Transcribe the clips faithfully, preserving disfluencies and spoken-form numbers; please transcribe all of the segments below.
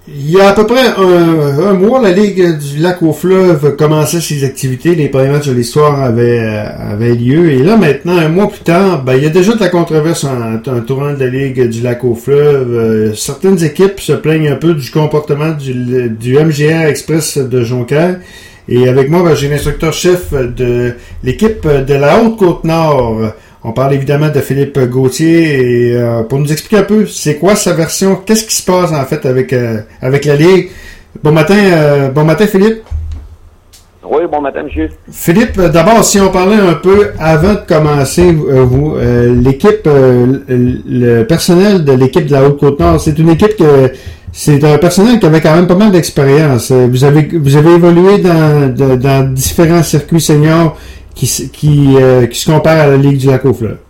Il y a à peu près un, un mois, la Ligue du Lac-aux-Fleuves commençait ses activités. Les premiers matchs de l'histoire avaient, avaient lieu. Et là, maintenant, un mois plus tard, ben, il y a déjà de la controverse en, en tournant de la Ligue du Lac-aux-Fleuves. Euh, certaines équipes se plaignent un peu du comportement du, du M G A Express de Jonquière. Et avec moi, ben, j'ai l'instructeur-chef de l'équipe de la Haute-Côte-Nord. On parle évidemment de Philippe Gauthier et euh, pour nous expliquer un peu c'est quoi sa version, qu'est-ce qui se passe en fait avec euh, avec la Ligue. Bon matin, euh, bon matin Philippe. Oui, bon matin monsieur. Philippe, d'abord si on parlait un peu avant de commencer, euh, vous, euh, l'équipe, euh, le personnel de l'équipe de la Haute-Côte-Nord, c'est une équipe que c'est un personnel qui avait quand même pas mal d'expérience. Vous avez vous avez évolué dans de, dans différents circuits seniors. Qui, qui, euh, qui se compare à la Ligue du Lac-aux-Fleuves?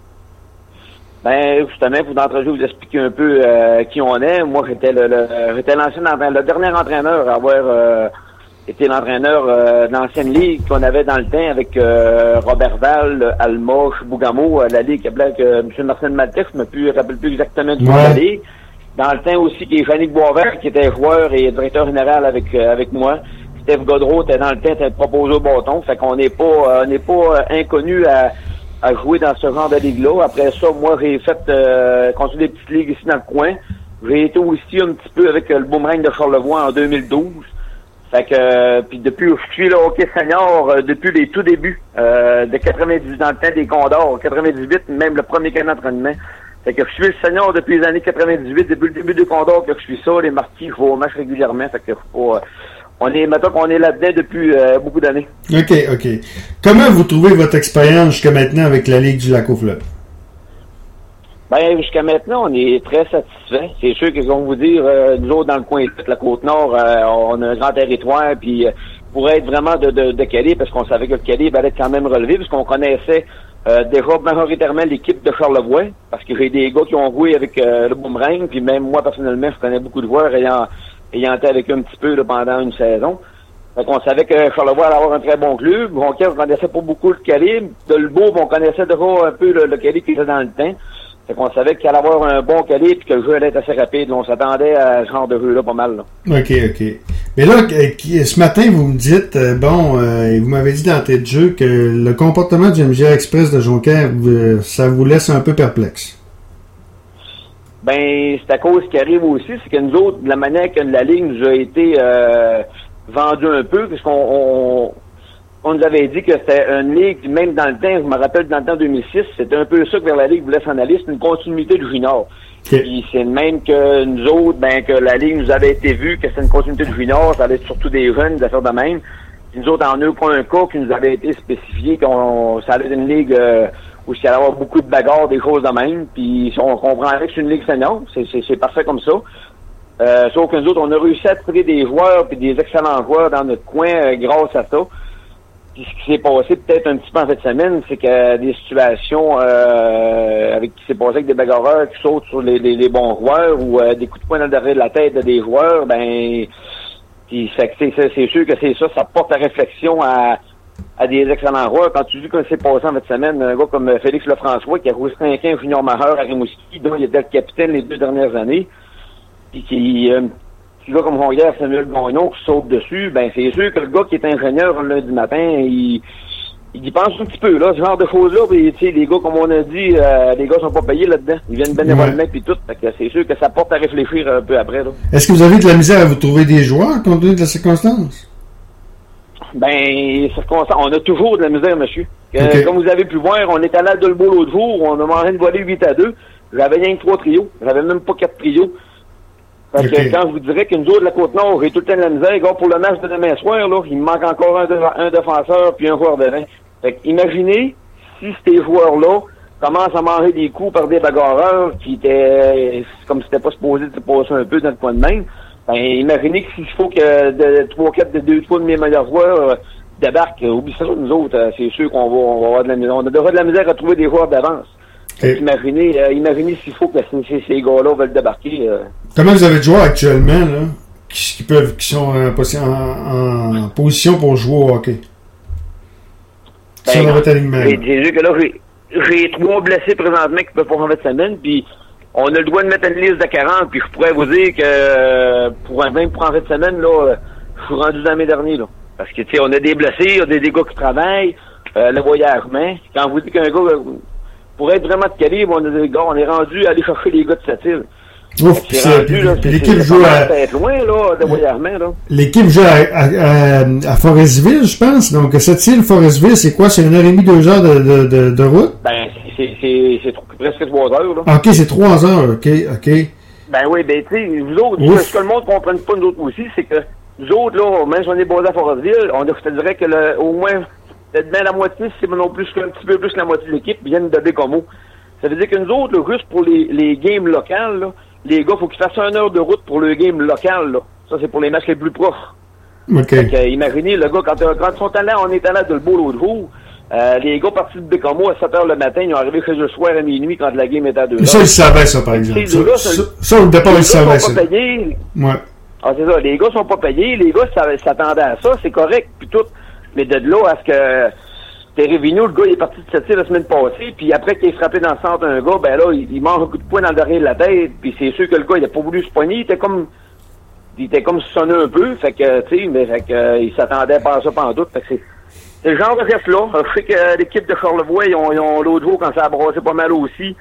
Ben, justement, pour d'entrée, vous expliquer un peu euh, qui on est. Moi, j'étais le, le j'étais l'ancien le dernier entraîneur à avoir euh, été l'entraîneur euh, de l'ancienne Ligue qu'on avait dans le temps avec euh, Robert Val, Alma, Bougamo, la Ligue qui appelait euh, M. Marcel Maltais, je ne me rappelle plus exactement du nom ouais. de la Ligue. Dans le temps aussi, qui est Yannick Boisvert, qui était joueur et directeur général avec euh, avec moi. Steve Godreau était dans le temps, était proposé au bâton. Fait qu'on n'est pas, euh, on n'est pas euh, inconnu à, à jouer dans ce genre de ligue-là. Après ça, moi, j'ai fait, euh, continué des petites ligues ici dans le coin. J'ai été aussi un petit peu avec euh, le Boomerang de Charlevoix en deux mille douze. Fait que, euh, puis depuis, je suis le hockey senior euh, depuis les tout débuts, euh, de quatre-vingt-dix dans le temps des Condors, quatre-vingt-dix-huit, même le premier camp d'entraînement. Fait que je suis le senior depuis les années quatre-vingt-dix-huit, depuis le début des Condors que je suis ça, les marquis, je vais au match régulièrement. Fait que faut, euh, On est, mettons qu'on est là-dedans depuis euh, beaucoup d'années. OK, OK. Comment vous trouvez votre expérience jusqu'à maintenant avec la Ligue du Lac-aux-Fleuves? Ben, jusqu'à maintenant, on est très satisfait. C'est sûr qu'ils vont vous dire, euh, nous autres, dans le coin de la Côte-Nord, euh, on a un grand territoire, puis euh, pour être vraiment de, de, de Calais, parce qu'on savait que le Calais allait être quand même relevé, parce qu'on connaissait euh, déjà majoritairement l'équipe de Charlevoix, parce que j'ai des gars qui ont joué avec euh, le Boomerang, puis même moi, personnellement, je connais beaucoup de joueurs ayant, ayant été avec eux un petit peu là, pendant une saison. Fait qu'on savait que Charlevoix allait avoir un très bon club. Jonquière, on connaissait pas beaucoup le Calais. De Lebeau, on connaissait déjà un peu le, le Calais qui était dans le temps. Fait qu'on savait qu'il allait avoir un bon Calais puis que le jeu allait être assez rapide. On s'attendait à ce genre de jeu-là pas mal. Là. OK, OK. Mais là, ce matin, vous me dites, euh, bon, euh, vous m'avez dit d'entrée de jeu que le comportement du M G A Express de Jonquière, euh, ça vous laisse un peu perplexe. Ben, c'est à cause qui arrive aussi, c'est que nous autres, de la manière que la Ligue nous a été euh, vendue un peu, puisqu'on on, on nous avait dit que c'était une Ligue, même dans le temps, je me rappelle dans le temps deux mille six, c'était un peu ça que vers la Ligue voulait s'en aller, c'est une continuité du junior. Okay. Puis c'est même que nous autres, ben que la Ligue nous avait été vue, que c'était une continuité du junior, ça allait être surtout des jeunes, des affaires de même. Puis nous autres, en aucun cas qui nous avait été spécifié qu'on ça allait être une Ligue euh, où il allait y avoir beaucoup de bagarres, des choses de même. Puis on comprendrait que c'est une Ligue senior, c'est, c'est, c'est parfait comme ça. Euh, sauf que nous autres, on a réussi à trouver des joueurs puis des excellents joueurs dans notre coin euh, grâce à ça. Puis ce qui s'est passé peut-être un petit peu en cette semaine, c'est que des situations euh, avec qui s'est passé avec des bagarreurs qui sautent sur les, les, les bons joueurs ou euh, des coups de poing dans le derrière de la tête de des joueurs, ben puis c'est, c'est, c'est sûr que c'est ça, ça porte à réflexion à, à des excellents joueurs. Quand tu dis que c'est passé en cette semaine, un gars comme Félix Lefrançois qui a joué cinq ans junior majeur à Rimouski, dont il était le capitaine les deux dernières années, puis qui euh, un gars comme Jonquière, Samuel Gagnon, qui saute dessus, ben c'est sûr que le gars qui est ingénieur le lundi matin, il, il y pense un petit peu, là, ce genre de choses-là, puis tu sais, les gars, comme on a dit, euh, les gars sont pas payés là-dedans. Ils viennent bénévolement puis tout. Fait que c'est sûr que ça porte à réfléchir un peu après, là. Est-ce que vous avez de la misère à vous trouver des joueurs, compte tenu de la circonstance? Ben, circonstance, on a toujours de la misère, monsieur. Euh, okay. Comme vous avez pu voir, on est allé à Dolbeau l'autre jour, on a mangé une volée huit à deux. J'avais rien que trois trios. J'avais même pas quatre trios. Parce okay. que quand je vous dirais qu'une autre de la Côte-Nord, j'ai tout le temps de la misère, gars, pour le match de demain soir, là, il me manque encore un, un défenseur puis un joueur de vin. Fait que, imaginez si ces joueurs-là commencent à manger des coups par des bagarreurs qui étaient, comme si c'était pas supposé de se passer un peu dans le coin de même. Ben, imaginez que s'il faut que de trois, quatre, de deux, trois de mes meilleurs joueurs euh, débarquent, oublie ça, nous autres, euh, c'est sûr qu'on va, on va avoir de la misère. On devrait de la misère à trouver des joueurs d'avance. Okay. Imaginez, euh, imaginez s'il faut que ces, ces gars-là veulent débarquer. Euh. Comment vous avez de joueurs actuellement, là, qui, qui peuvent, qui sont en, en, en position pour jouer au hockey? Ben, sur votre alignement. J'ai vu que là, j'ai, j'ai trois blessés présentement qui peuvent pas en faire de semaine, puis on a le droit de mettre une liste de quarante, puis je pourrais vous dire que euh, pour un même pour en fin de semaine, là, je suis rendu dans mes derniers, là. Parce que, tu sais, on a des blessés, on a des gars qui travaillent, euh, le voyagement. Quand vous dites qu'un gars, euh, pour être vraiment de calibre, on a des gars, on est rendu à aller chercher les gars de cette île. Ouf, c'est rendu, là, l'équipe joue à... loin, là, de voyagement, là. L'équipe joue à, à, à, à Forestville, je pense. Donc, cette île, Forestville, c'est quoi? C'est une heure et demie, deux heures de, de, de, de route? Ben, c'est, c'est, c'est presque trois heures, là. OK, c'est trois heures, OK, OK. Ben oui, ben, tu sais, vous autres, ce que le monde ne comprenne pas, nous autres aussi, c'est que nous autres, là, même si on est basé à Forestville, on, je te dirais que le, au moins, peut-être bien la moitié, c'est non plus qu'un petit peu plus que la moitié de l'équipe viennent de Bécomo. Ça veut dire que nous autres, là, juste pour les, les games locales, là, les gars, faut qu'ils fassent une heure de route pour le game local, là. Ça, c'est pour les matchs les plus proches. OK. Fait que, imaginez, le gars, quand, quand ils sont allés, on est allé à Dolbeau l'autre jour, euh, les gars partis de Bécomo à sept heures le matin, ils ont arrivé chez eux le soir à minuit quand la game était à deux heures. Ça, ils savaient, ça, par exemple. Ça, ça, ça, ça, au départ, ils savaient, ça. Les gars sont pas payés. Ouais. Ah, c'est ça. Les gars sont pas payés. Les gars s'attendaient à ça. C'est correct, puis tout. Mais de là à ce que Terry Vigneault, le gars, il est parti de cette île la semaine passée, puis après qu'il ait frappé dans le centre un gars, ben là, il, il mange un coup de poing dans le derrière de la tête, puis c'est sûr que le gars, il a pas voulu se poigner, il était comme, il était comme sonné un peu, fait que, tu sais, mais fait que, euh, il s'attendait pas à ça pendant doute, fait que c'est, c'est le genre de geste-là. Je sais que euh, l'équipe de Charlevoix, ils ont, ils ont l'autre jour, quand ça a brassé pas mal aussi,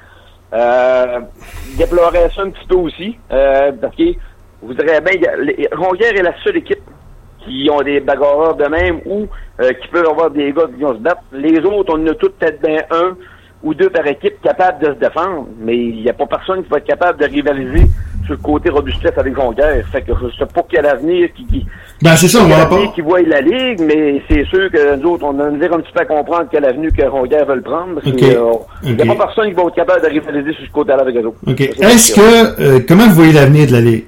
euh, ils déploraient ça un petit peu aussi, euh, parce que, vous direz bien, Jonquière est la seule équipe qui ont des bagarreurs de même ou euh, qui peuvent avoir des gars qui vont se battre. Les autres, on a tous peut-être bien un ou deux par équipe capables de se défendre, mais il n'y a pas personne qui va être capable de rivaliser sur le côté robustesse avec Jonquière. Fait que je sais pas quel avenir qui, qui, ben, c'est ça, on va pas. qui voit la Ligue, mais c'est sûr que nous autres, on a un petit peu à comprendre quelle avenue que Jonquière veut le prendre. Parce okay. que, euh, il okay. n'y a pas personne qui va être capable de rivaliser sur ce côté-là avec eux autres. Okay. Est-ce que, euh, comment vous voyez l'avenir de la Ligue?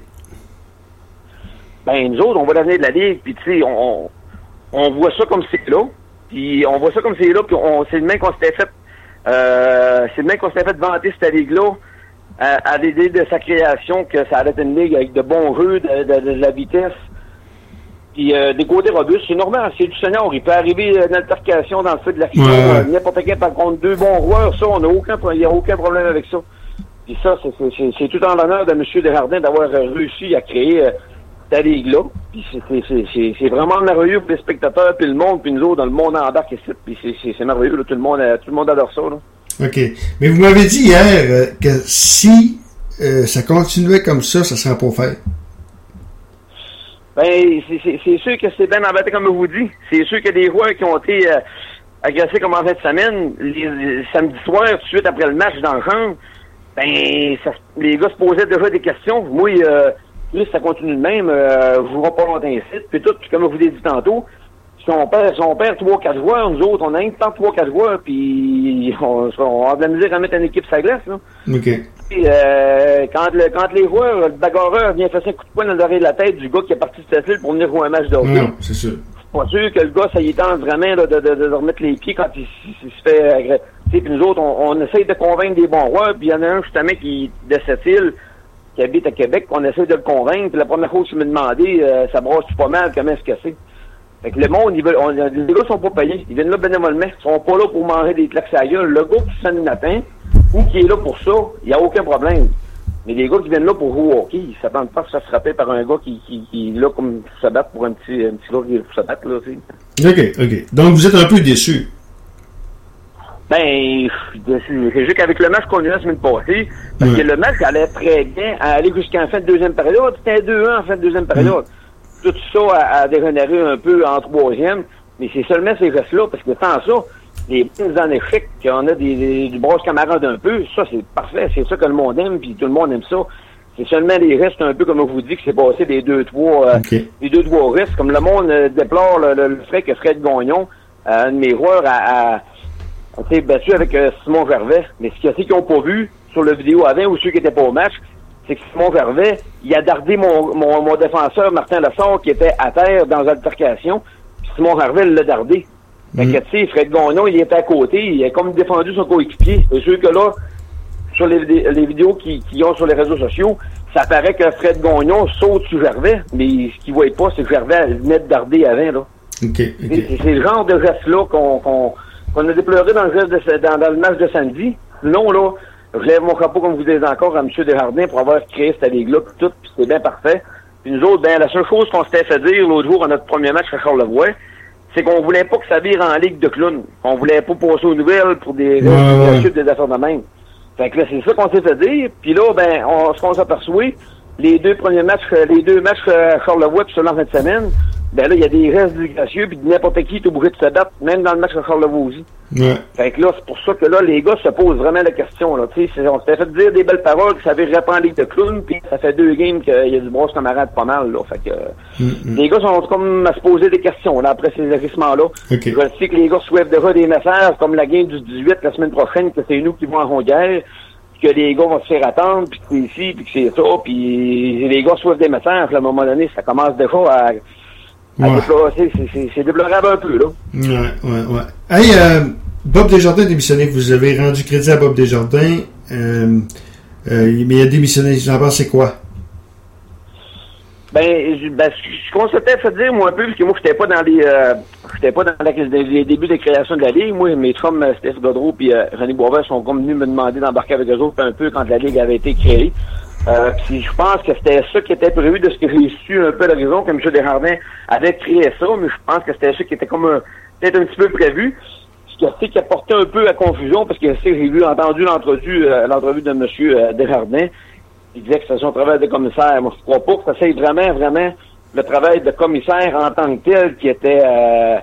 Ben, nous autres, on voit l'avenir de la Ligue, puis tu sais, on, on voit ça comme c'est là, puis on voit ça comme c'est là, puis on, c'est le même qu'on s'était fait, euh, c'est le même qu'on s'était fait vanter cette Ligue-là, à, à l'idée de sa création, que ça allait être une Ligue avec de bons jeux, de, de, de, de la vitesse, puis euh, des côtés robustes. C'est normal, c'est du senior, il peut arriver une altercation dans le feu de l'action, ouais. n'importe quel par contre deux bons joueurs, ça, on n'a aucun, il n'y a aucun problème avec ça. Puis ça, c'est, c'est, c'est tout en l'honneur de M. Desjardins d'avoir réussi à créer euh, ta ligue-là, puis c'est, c'est, c'est, c'est vraiment merveilleux pour les spectateurs, puis le monde, puis nous autres, dans le monde embarque ici, puis c'est, c'est, c'est merveilleux, là, tout le monde, tout le monde adore ça, là. OK. Mais vous m'avez dit hier euh, que si euh, ça continuait comme ça, ça serait pas fait. Ben, c'est, c'est, c'est sûr que c'est bien embêté, comme je vous dis. C'est sûr qu'il y a des joueurs qui ont été euh, agressés comme en fin de semaine, les, les samedi soir, tout de suite après le match dans le champ, ben, ça, les gars se posaient déjà des questions. Moi, euh, Là, ça continue de même, euh, je jouerai pas longtemps ici, puis tout, puis comme je vous l'ai dit tantôt, si on perd, si on perd trois quatre joueurs, nous autres, on a un temps trois quatre joueurs, puis on, on a de la misère à mettre une équipe sur la glace, là. OK. Puis, euh, quand, le, quand les joueurs, le bagarreur vient faire un coup de poing dans l'oreille de la tête du gars qui est parti de cette île pour venir jouer un match de hockey. Non, c'est sûr. Je suis pas sûr que le gars, ça y tente vraiment là, de, de, de, de remettre les pieds quand il, il, il se fait agresser. Puis nous autres, on, on essaye de convaincre des bons joueurs, puis il y en a un justement qui de cette île, qui habite à Québec, qu'on essaie de le convaincre. Puis la première fois que je me demandais, euh, ça brasse pas mal, comment est-ce que c'est. Fait que le monde, ils veulent, on, les gars sont pas payés. Ils viennent là bénévolement. Ils sont pas là pour manger des claques à la gueule. Le gars qui se fait le matin, ou qui est là pour ça, il n'y a aucun problème. Mais les gars qui viennent là pour jouer au hockey, ils s'attendent pas à se faire frapper par un gars qui, qui, qui est là comme pour se battre pour un petit, un petit gars qui est pour se battre, là, tu sais. OK, OK. Donc, vous êtes un peu déçu. Ben, je suis déçu. C'est juste qu'avec le match qu'on a eu la semaine passée, parce ouais. que le match allait très bien à aller jusqu'à la fin de deuxième période. C'était deux un en fin de deuxième période. Mm. Tout ça a, a dégénéré un peu en troisième, mais c'est seulement ces gestes-là, parce que sans ça, les mises en échec, qu'on a des, des, du brosse camarade un peu, ça c'est parfait, c'est ça que le monde aime, puis tout le monde aime ça. C'est seulement les restes, un peu comme je vous dis, que c'est passé des deux, trois, euh, okay. des deux, trois restes, comme le monde euh, déplore le, le, le fait que Fred Gagnon, euh, un de mes joueurs, a, a on s'est battu avec euh, Simon Gervais, mais ce qu'il y a ceux qui n'ont pas vu sur le vidéo avant ou ceux qui n'étaient pas au match, c'est que Simon Gervais, il a dardé mon, mon, mon défenseur Martin Lessard qui était à terre dans l'altercation, puis Simon Gervais l'a dardé. Mmh. Fait que tu sais, Fred Gagnon, il était à côté, il a comme défendu son coéquipier. C'est sûr que là, sur les, les vidéos qu'ils qui ont sur les réseaux sociaux, ça paraît que Fred Gagnon saute sur Gervais, mais ce qu'il ne voit pas, c'est que Gervais venait de darder avant, là. Okay, okay. C'est, c'est le genre de geste-là qu'on... qu'on qu'on a déploré dans le, geste de, dans, dans le match de samedi. Sinon, là, je lève mon chapeau, comme vous dites encore, à M. Desjardins pour avoir créé cette ligue-là, puis tout, puis c'est bien parfait. Puis nous autres, ben, la seule chose qu'on s'était fait dire l'autre jour à notre premier match à Charlevoix, c'est qu'on voulait pas que ça vire en ligue de clown. On voulait pas passer aux nouvelles pour des ouais, ouais. chutes des affaires de même. Fait que là, c'est ça qu'on s'est fait dire. Puis là, ben, on, ce qu'on s'aperçoit, les deux premiers matchs, les deux matchs à Charlevoix, puis seulement en fin de semaine, ben là, il y a des restes disgracieux, puis n'importe qui est obligé de se battre, même dans le match à Charlevoix aussi. Ouais. Fait que là, c'est pour ça que là, les gars se posent vraiment la question, là. Tu sais, on s'était fait dire des belles paroles, que ça avait répandre en ligue de clown, puis ça fait deux games qu'il y a du brosse camarade pas mal, là. Fait que, mm-hmm. les gars sont comme à se poser des questions, là, après ces agissements-là. Okay. Je sais que les gars souhaitent déjà des messages, comme la game du dix-huit la semaine prochaine, que c'est nous qui vont en Rondière, que les gars vont se faire attendre, puis que c'est ici, puis que c'est ça, puis les gars souhaitent des messages, à un moment donné, ça commence déjà à... Ouais. C'est, c'est, c'est déplorable un peu, là. Ouais, ouais, ouais. Hey, euh, Bob Desjardins a démissionné. Vous avez rendu crédit à Bob Desjardins, euh, euh, mais il a démissionné. J'en pense, c'est quoi? Ben, je, ben, ce qu'on s'était fait dire, moi, un peu, parce que moi, j'étais pas dans les, euh, j'étais pas dans la, les débuts de création de la Ligue. Moi, mes chums, Steph Godreau puis euh, René Boisvert sont comme venus me demander d'embarquer avec eux autres un peu quand la Ligue avait été créée. Euh, puis je pense que c'était ça qui était prévu de ce que j'ai su un peu à l'horizon, que M. Desjardins avait créé ça, mais je pense que c'était ça qui était comme un, peut-être un petit peu prévu. Ce qui a fait qui a porté un peu à confusion, parce que j'ai vu, entendu l'entrevue, euh, l'entrevue de M. Euh, Desjardins. Il disait que c'était son travail de commissaire. Moi, je crois pas que ça c'est vraiment, vraiment le travail de commissaire en tant que tel qui était, euh,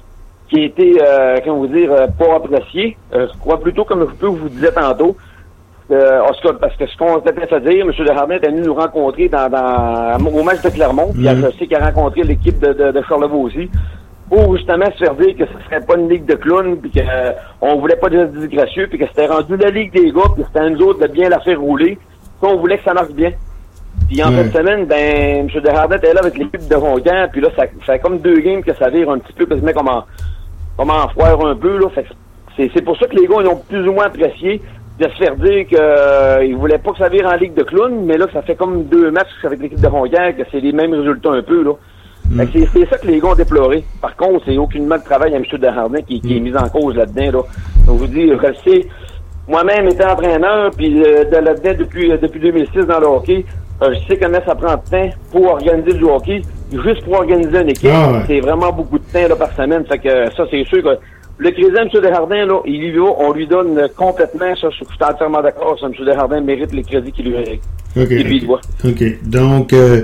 qui était, euh, comment vous dire, euh, pas apprécié. Euh, je crois plutôt, comme je peux vous disais tantôt, Euh, Oscar, parce que ce qu'on s'était fait dire, M. Desjardins est venu nous rencontrer dans, dans au match de Clermont, puis mm-hmm. je sais qu'il a rencontré l'équipe de, de, de Charlevoix aussi, pour justement se faire dire que ce serait pas une ligue de clowns, puis qu'on euh, voulait pas de disgracieux, puis que c'était rendu la ligue des gars, puis c'était à nous autres de bien la faire rouler, puis on voulait que ça marche bien. Puis en mm-hmm. fin de semaine, ben, M. Desjardins était là avec l'équipe de Roncan, puis là, ça, ça fait comme deux games que ça vire un petit peu, quasiment comme en, comme en foire un peu, là. Fait que c'est, c'est pour ça que les gars, ils ont plus ou moins apprécié de se faire dire qu'ils euh, voulaient pas que ça vire en ligue de clown, mais là, ça fait comme deux matchs avec l'équipe de Rondière que c'est les mêmes résultats un peu, là. Mm. Fait que c'est, c'est ça que les gars ont déploré. Par contre, c'est aucunement de travail à M. Desjardins qui, qui mm. est mis en cause là-dedans, là. Donc, je vous dis, je le sais, moi-même étant entraîneur, puis euh, de là-dedans depuis, euh, depuis deux mille six dans le hockey, euh, je sais combien ça prend de temps pour organiser du hockey, juste pour organiser une équipe. Ah ouais. C'est vraiment beaucoup de temps, là, par semaine. Fait que ça, c'est sûr que le crédit à M. Desjardins, là, il y va, on lui donne complètement, ça, je suis entièrement d'accord, ça, M. Desjardins mérite les crédits qu'il lui, okay, qu'il lui doit. OK. Donc, euh,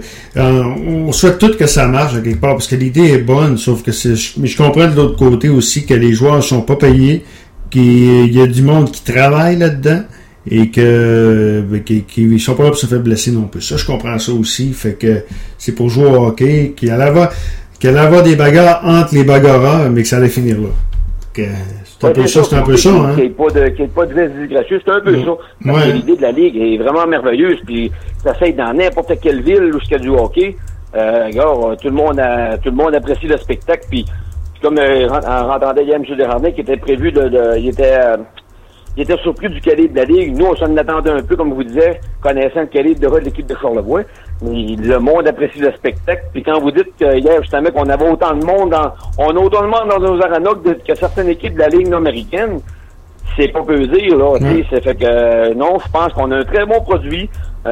on souhaite tout que ça marche, à quelque part, parce que l'idée est bonne, sauf que c'est, mais je comprends de l'autre côté aussi que les joueurs ne sont pas payés, qu'il y a du monde qui travaille là-dedans, et que, qu'ils ne sont pas là pour se faire blesser non plus. Ça, je comprends ça aussi, fait que c'est pour jouer au hockey, qu'il allait avoir, qu'il allait avoir des bagarres entre les bagarreurs, mais que ça allait finir là. C'est un peu ça, c'est un peu ça, hein. Qu'il n'y ait pas de, qu'il n'y ait pas de veste disgracieux, c'est un peu ça. Parce que l'idée de la Ligue est vraiment merveilleuse, puis ça fait dans n'importe quelle ville où il y a du hockey. Euh, regarde, tout le monde a, tout le monde apprécie le spectacle, puis comme, euh, en entendait hier M. Desjardins, qui était prévu de, de il était, euh, il était surpris du calibre de la Ligue. Nous, on s'en attendait un peu, comme vous disiez, connaissant le calibre de l'équipe de Charlevoix. Mais le monde apprécie le spectacle. Puis quand vous dites que hier, justement, qu'on avait autant de monde dans, on a autant de monde dans nos arénas que, que certaines équipes de la Ligue nord-américaine, c'est pas peu dire, là. Mm. Ça fait que, non, je pense qu'on a un très bon produit.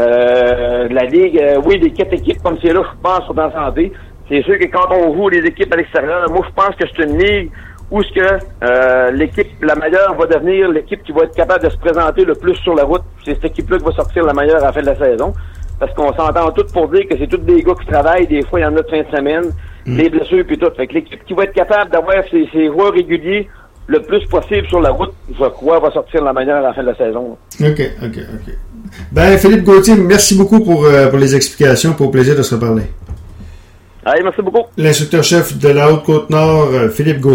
Euh, la Ligue, euh, oui, les quatre équipes comme c'est là, je pense, sont en santé. C'est sûr que quand on joue les équipes à l'extérieur, moi, je pense que c'est une Ligue où ce que euh, l'équipe la meilleure va devenir l'équipe qui va être capable de se présenter le plus sur la route. C'est cette équipe-là qui va sortir la meilleure à la fin de la saison. Parce qu'on s'entend tous pour dire que c'est tous des gars qui travaillent, des fois il y en a de fin de semaine, mm. des blessures puis tout. Fait que l'équipe qui va être capable d'avoir ses, ses joueurs réguliers le plus possible sur la route, je crois, va sortir la meilleure à la fin de la saison. OK, OK, OK. Ben, Philippe Gauthier, merci beaucoup pour, euh, pour les explications, pour le plaisir de se reparler. Allez, merci beaucoup. L'instructeur-chef de la Haute-Côte-Nord, Philippe Gauthier.